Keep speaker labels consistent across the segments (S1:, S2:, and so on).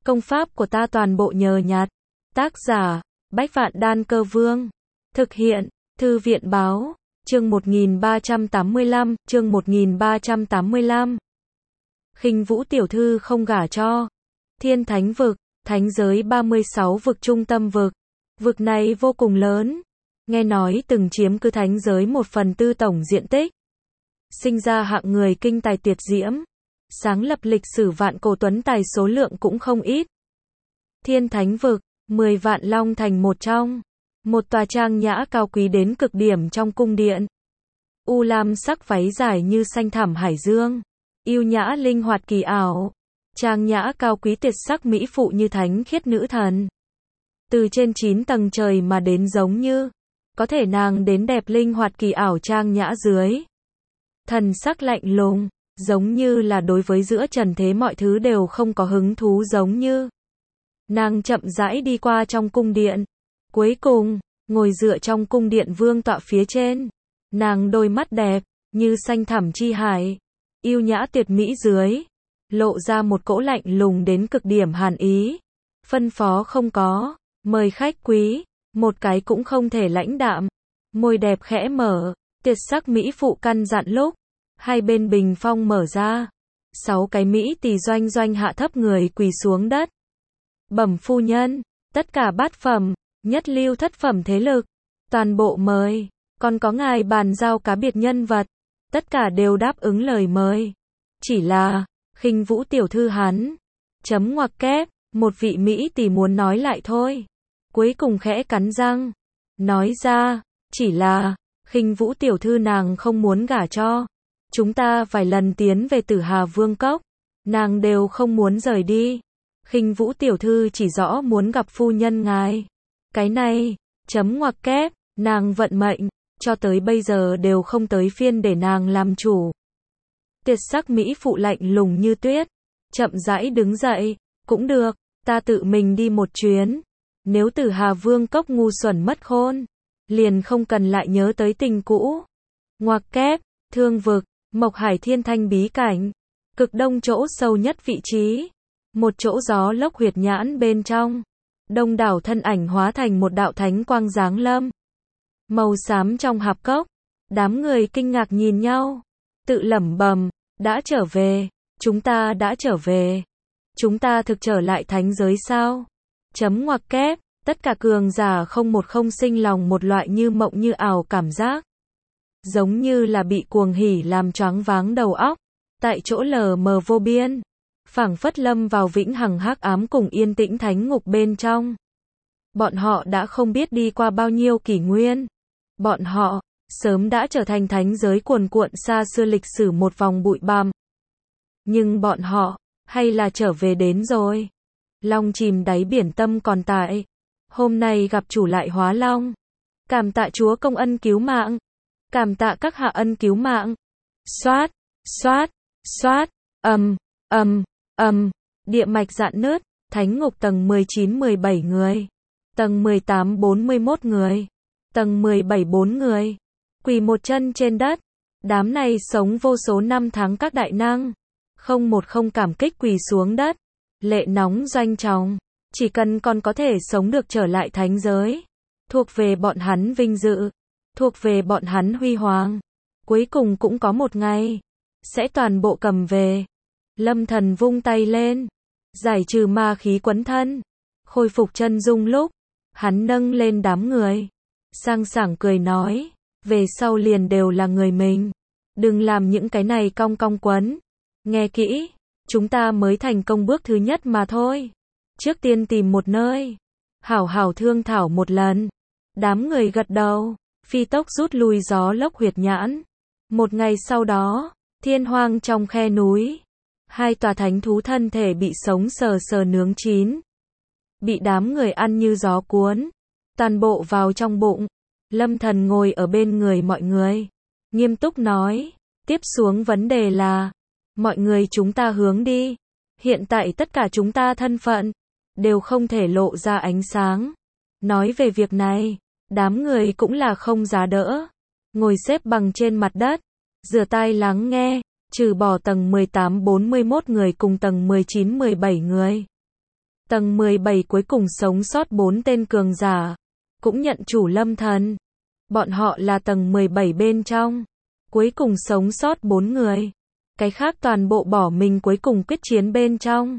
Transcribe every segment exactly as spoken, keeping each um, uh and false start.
S1: Công pháp của ta toàn bộ nhờ nhặt. Tác giả, Bách Vạn Đan Cơ Vương. Thực hiện, Thư viện Báo. Chương một nghìn ba trăm tám mươi lăm, chương một nghìn ba trăm tám mươi lăm. Khinh Vũ tiểu thư không gả cho. Thiên Thánh Vực, thánh giới ba mươi sáu vực trung tâm vực. Vực này vô cùng lớn. Nghe nói từng chiếm cứ thánh giới một phần tư tổng diện tích. Sinh ra hạng người kinh tài tuyệt diễm. Sáng lập lịch sử vạn cổ tuấn tài số lượng cũng không ít. Thiên Thánh Vực, mười vạn long thành một trong. Một tòa trang nhã cao quý đến cực điểm trong cung điện. U lam sắc váy dài như xanh thẳm hải dương. Yêu nhã linh hoạt kỳ ảo. Trang nhã cao quý tuyệt sắc mỹ phụ như thánh khiết nữ thần. Từ trên chín tầng trời mà đến giống như. Có thể nàng đến đẹp linh hoạt kỳ ảo trang nhã dưới. Thần sắc lạnh lùng. Giống như là đối với giữa trần thế mọi thứ đều không có hứng thú giống như. Nàng chậm rãi đi qua trong cung điện. Cuối cùng, ngồi dựa trong cung điện vương tọa phía trên. Nàng đôi mắt đẹp, như xanh thẳm chi hải. Yêu nhã tuyệt mỹ dưới. Lộ ra một cỗ lạnh lùng đến cực điểm hàn ý. Phân phó không có, mời khách quý, một cái cũng không thể lãnh đạm. Môi đẹp khẽ mở, tuyệt sắc mỹ phụ căn dặn lúc. Hai bên bình phong mở ra. Sáu cái mỹ tỳ doanh doanh hạ thấp người quỳ xuống đất. Bẩm phu nhân, tất cả bát phẩm, nhất lưu thất phẩm thế lực. Toàn bộ mời, còn có ngài bàn giao cá biệt nhân vật. Tất cả đều đáp ứng lời mời. Chỉ là, Khinh Vũ tiểu thư hắn. Chấm ngoặc kép, một vị mỹ tỳ muốn nói lại thôi. Cuối cùng khẽ cắn răng. Nói ra, chỉ là, Khinh Vũ tiểu thư nàng không muốn gả cho. Chúng ta vài lần tiến về Tử Hà Vương Cốc, nàng đều không muốn rời đi. Khinh Vũ tiểu thư chỉ rõ muốn gặp phu nhân ngài. Cái này, chấm ngoặc kép, nàng vận mệnh, cho tới bây giờ đều không tới phiên để nàng làm chủ. Tuyệt sắc mỹ phụ lạnh lùng như tuyết, chậm rãi đứng dậy, cũng được, ta tự mình đi một chuyến. Nếu Tử Hà Vương Cốc ngu xuẩn mất khôn, liền không cần lại nhớ tới tình cũ. Ngoặc kép, Thương Vực, Mộc Hải Thiên Thanh bí cảnh, cực đông chỗ sâu nhất vị trí, một chỗ gió lốc huyệt nhãn bên trong, đông đảo thân ảnh hóa thành một đạo thánh quang giáng lâm. Màu xám trong hạp cốc, đám người kinh ngạc nhìn nhau, tự lẩm bẩm, đã trở về, chúng ta đã trở về, chúng ta thực trở lại thánh giới sao? Chấm ngoặc kép, tất cả cường giả không một không sinh lòng một loại như mộng như ảo cảm giác. Giống như là bị cuồng hỉ làm choáng váng đầu óc, tại chỗ lờ mờ vô biên, phảng phất lâm vào vĩnh hằng hắc ám cùng yên tĩnh thánh ngục bên trong. Bọn họ đã không biết đi qua bao nhiêu kỷ nguyên. Bọn họ, sớm đã trở thành thánh giới cuồn cuộn xa xưa lịch sử một vòng bụi bặm. Nhưng bọn họ, hay là trở về đến rồi. Long chìm đáy biển tâm còn tại. Hôm nay gặp chủ lại hóa long. Cảm tạ Chúa công ân cứu mạng. Cảm tạ các hạ ân cứu mạng. Xoát, xoát, xoát, ầm, ầm, ầm, địa mạch rạn nứt, thánh ngục tầng mười chín mười bảy người, tầng mười tám bốn mươi mốt người, tầng mười bảy bốn người, quỳ một chân trên đất. Đám này sống vô số năm tháng các đại năng, không một không cảm kích quỳ xuống đất, lệ nóng doanh trọng, chỉ cần còn có thể sống được trở lại thánh giới, thuộc về bọn hắn vinh dự. Thuộc về bọn hắn huy hoàng. Cuối cùng cũng có một ngày, sẽ toàn bộ cầm về. Lâm Thần vung tay lên, giải trừ ma khí quấn thân, khôi phục chân dung lúc, hắn nâng lên đám người, sang sảng cười nói, về sau liền đều là người mình. Đừng làm những cái này cong cong quấn. Nghe kỹ, chúng ta mới thành công bước thứ nhất mà thôi. Trước tiên tìm một nơi, hảo hảo thương thảo một lần. Đám người gật đầu. Phi tốc rút lui gió lốc huyệt nhãn. Một ngày sau đó, thiên hoang trong khe núi, hai tòa thánh thú thân thể bị sống sờ sờ nướng chín. Bị đám người ăn như gió cuốn, toàn bộ vào trong bụng. Lâm Thần ngồi ở bên người mọi người, nghiêm túc nói, tiếp xuống vấn đề là, mọi người chúng ta hướng đi. Hiện tại tất cả chúng ta thân phận, đều không thể lộ ra ánh sáng. Nói về việc này, đám người cũng là không giá đỡ. Ngồi xếp bằng trên mặt đất, rửa tai lắng nghe, trừ bỏ tầng mười tám bốn mươi mốt người cùng tầng mười chín mười bảy người. Tầng mười bảy cuối cùng sống sót bốn tên cường giả, cũng nhận chủ Lâm Thần. Bọn họ là tầng mười bảy bên trong, cuối cùng sống sót bốn người. Cái khác toàn bộ bỏ mình cuối cùng quyết chiến bên trong.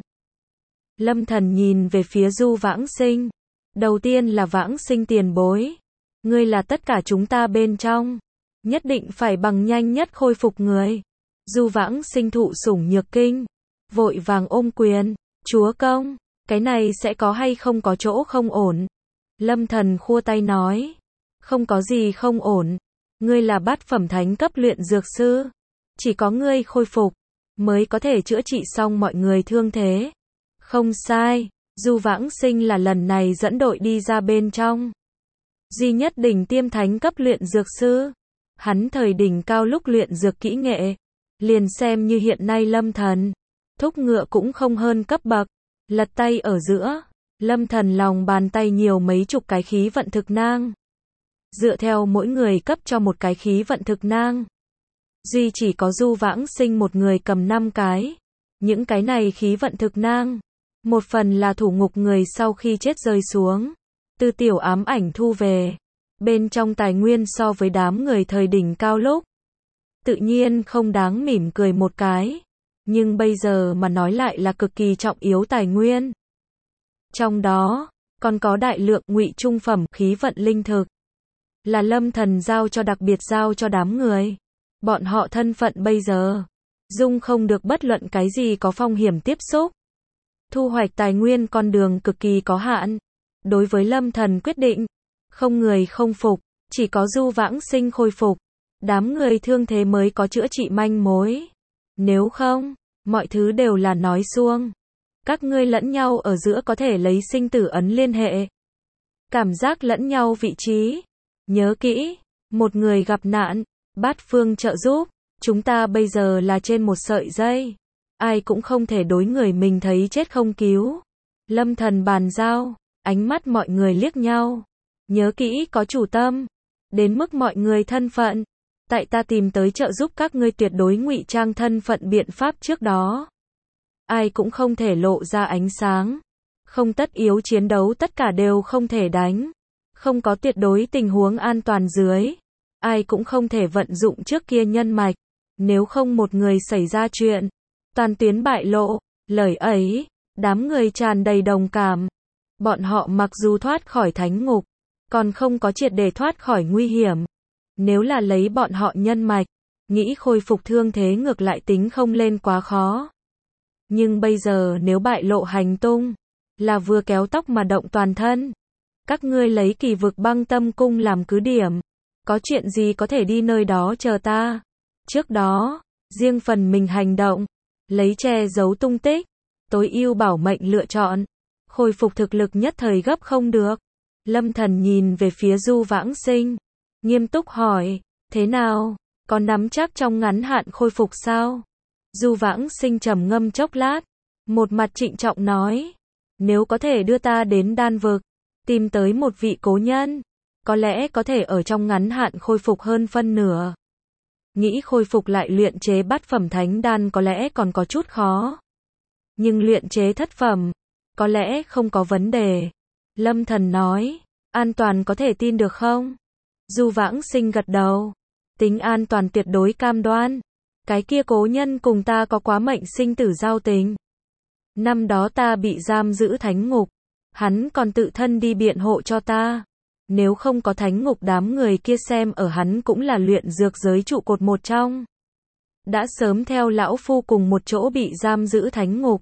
S1: Lâm Thần nhìn về phía Du Vãng Sinh. Đầu tiên là Vãng Sinh tiền bối. Ngươi là tất cả chúng ta bên trong. Nhất định phải bằng nhanh nhất khôi phục người. Du Vãng Sinh thụ sủng nhược kinh. Vội vàng ôm quyền. Chúa công, cái này sẽ có hay không có chỗ không ổn? Lâm Thần khua tay nói. Không có gì không ổn. Ngươi là bát phẩm thánh cấp luyện dược sư. Chỉ có ngươi khôi phục, mới có thể chữa trị xong mọi người thương thế. Không sai, Du Vãng Sinh là lần này dẫn đội đi ra bên trong. Duy nhất đỉnh tiêm thánh cấp luyện dược sư. Hắn thời đỉnh cao lúc luyện dược kỹ nghệ. Liền xem như hiện nay Lâm Thần. Thúc ngựa cũng không hơn cấp bậc. Lật tay ở giữa. Lâm Thần lòng bàn tay nhiều mấy chục cái khí vận thực nang. Dựa theo mỗi người cấp cho một cái khí vận thực nang. Duy chỉ có Du Vãng Sinh một người cầm năm cái. Những cái này khí vận thực nang. Một phần là thủ ngục người sau khi chết rơi xuống. Từ tiểu ám ảnh thu về. Bên trong tài nguyên so với đám người thời đỉnh cao lúc. Tự nhiên không đáng mỉm cười một cái. Nhưng bây giờ mà nói lại là cực kỳ trọng yếu tài nguyên. Trong đó, còn có đại lượng ngụy trung phẩm khí vận linh thực. Là Lâm Thần giao cho đặc biệt giao cho đám người. Bọn họ thân phận bây giờ, dung không được bất luận cái gì có phong hiểm tiếp xúc. Thu hoạch tài nguyên con đường cực kỳ có hạn. Đối với Lâm Thần quyết định, không người không phục, chỉ có Du Vãng Sinh khôi phục. Đám người thương thế mới có chữa trị manh mối. Nếu không, mọi thứ đều là nói suông. Các ngươi lẫn nhau ở giữa có thể lấy sinh tử ấn liên hệ. Cảm giác lẫn nhau vị trí. Nhớ kỹ, một người gặp nạn, bát phương trợ giúp, chúng ta bây giờ là trên một sợi dây. Ai cũng không thể đối người mình thấy chết không cứu. Lâm Thần bàn giao, ánh mắt mọi người liếc nhau. Nhớ kỹ có chủ tâm. Đến mức mọi người thân phận. Tại ta tìm tới trợ giúp các ngươi tuyệt đối ngụy trang thân phận biện pháp trước đó. Ai cũng không thể lộ ra ánh sáng. Không tất yếu chiến đấu tất cả đều không thể đánh. Không có tuyệt đối tình huống an toàn dưới. Ai cũng không thể vận dụng trước kia nhân mạch. Nếu không một người xảy ra chuyện. Toàn tuyến bại lộ. Lời ấy, đám người tràn đầy đồng cảm. Bọn họ mặc dù thoát khỏi thánh ngục. Còn không có triệt để thoát khỏi nguy hiểm. Nếu là lấy bọn họ nhân mạch. Nghĩ khôi phục thương thế ngược lại tính không lên quá khó. Nhưng bây giờ nếu bại lộ hành tung. Là vừa kéo tóc mà động toàn thân. Các ngươi lấy Kỳ Vực Băng Tâm Cung làm cứ điểm. Có chuyện gì có thể đi nơi đó chờ ta. Trước đó, riêng phần mình hành động. Lấy che giấu tung tích. Tối ưu bảo mệnh lựa chọn. Khôi phục thực lực nhất thời gấp không được. Lâm Thần nhìn về phía Du Vãng Sinh. Nghiêm túc hỏi. Thế nào? Có nắm chắc trong ngắn hạn khôi phục sao? Du Vãng Sinh trầm ngâm chốc lát. Một mặt trịnh trọng nói. Nếu có thể đưa ta đến đan vực. Tìm tới một vị cố nhân. Có lẽ có thể ở trong ngắn hạn khôi phục hơn phân nửa. Nghĩ khôi phục lại luyện chế bát phẩm thánh đan có lẽ còn có chút khó. Nhưng luyện chế thất phẩm. Có lẽ không có vấn đề. Lâm Thần nói. An toàn có thể tin được không? Du Vãng Sinh gật đầu. Tính an toàn tuyệt đối cam đoan. Cái kia cố nhân cùng ta có quá mệnh sinh tử giao tình. Năm đó ta bị giam giữ thánh ngục. Hắn còn tự thân đi biện hộ cho ta. Nếu không có thánh ngục đám người kia xem ở hắn cũng là luyện dược giới trụ cột một trong. Đã sớm theo lão phu cùng một chỗ bị giam giữ thánh ngục.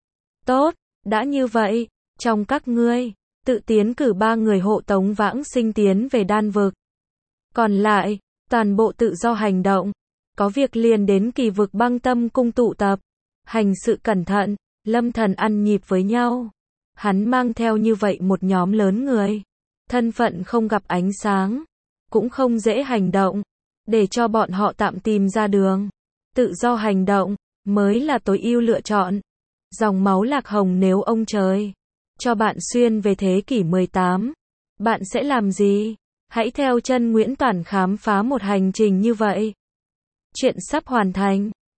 S1: Tốt, đã như vậy, trong các ngươi, tự tiến cử ba người hộ tống Vãng Sinh tiến về đan vực. Còn lại, toàn bộ tự do hành động. Có việc liền đến Kỳ Vực Băng Tâm Cung tụ tập. Hành sự cẩn thận, Lâm Thần ăn nhịp với nhau. Hắn mang theo như vậy một nhóm lớn người. Thân phận không gặp ánh sáng. Cũng không dễ hành động. Để cho bọn họ tạm tìm ra đường. Tự do hành động, mới là tối ưu lựa chọn. Dòng máu lạc hồng nếu ông trời cho bạn xuyên về thế kỷ mười tám. Bạn sẽ làm gì? Hãy theo chân Nguyễn Toản khám phá một hành trình như vậy. Chuyện sắp hoàn thành.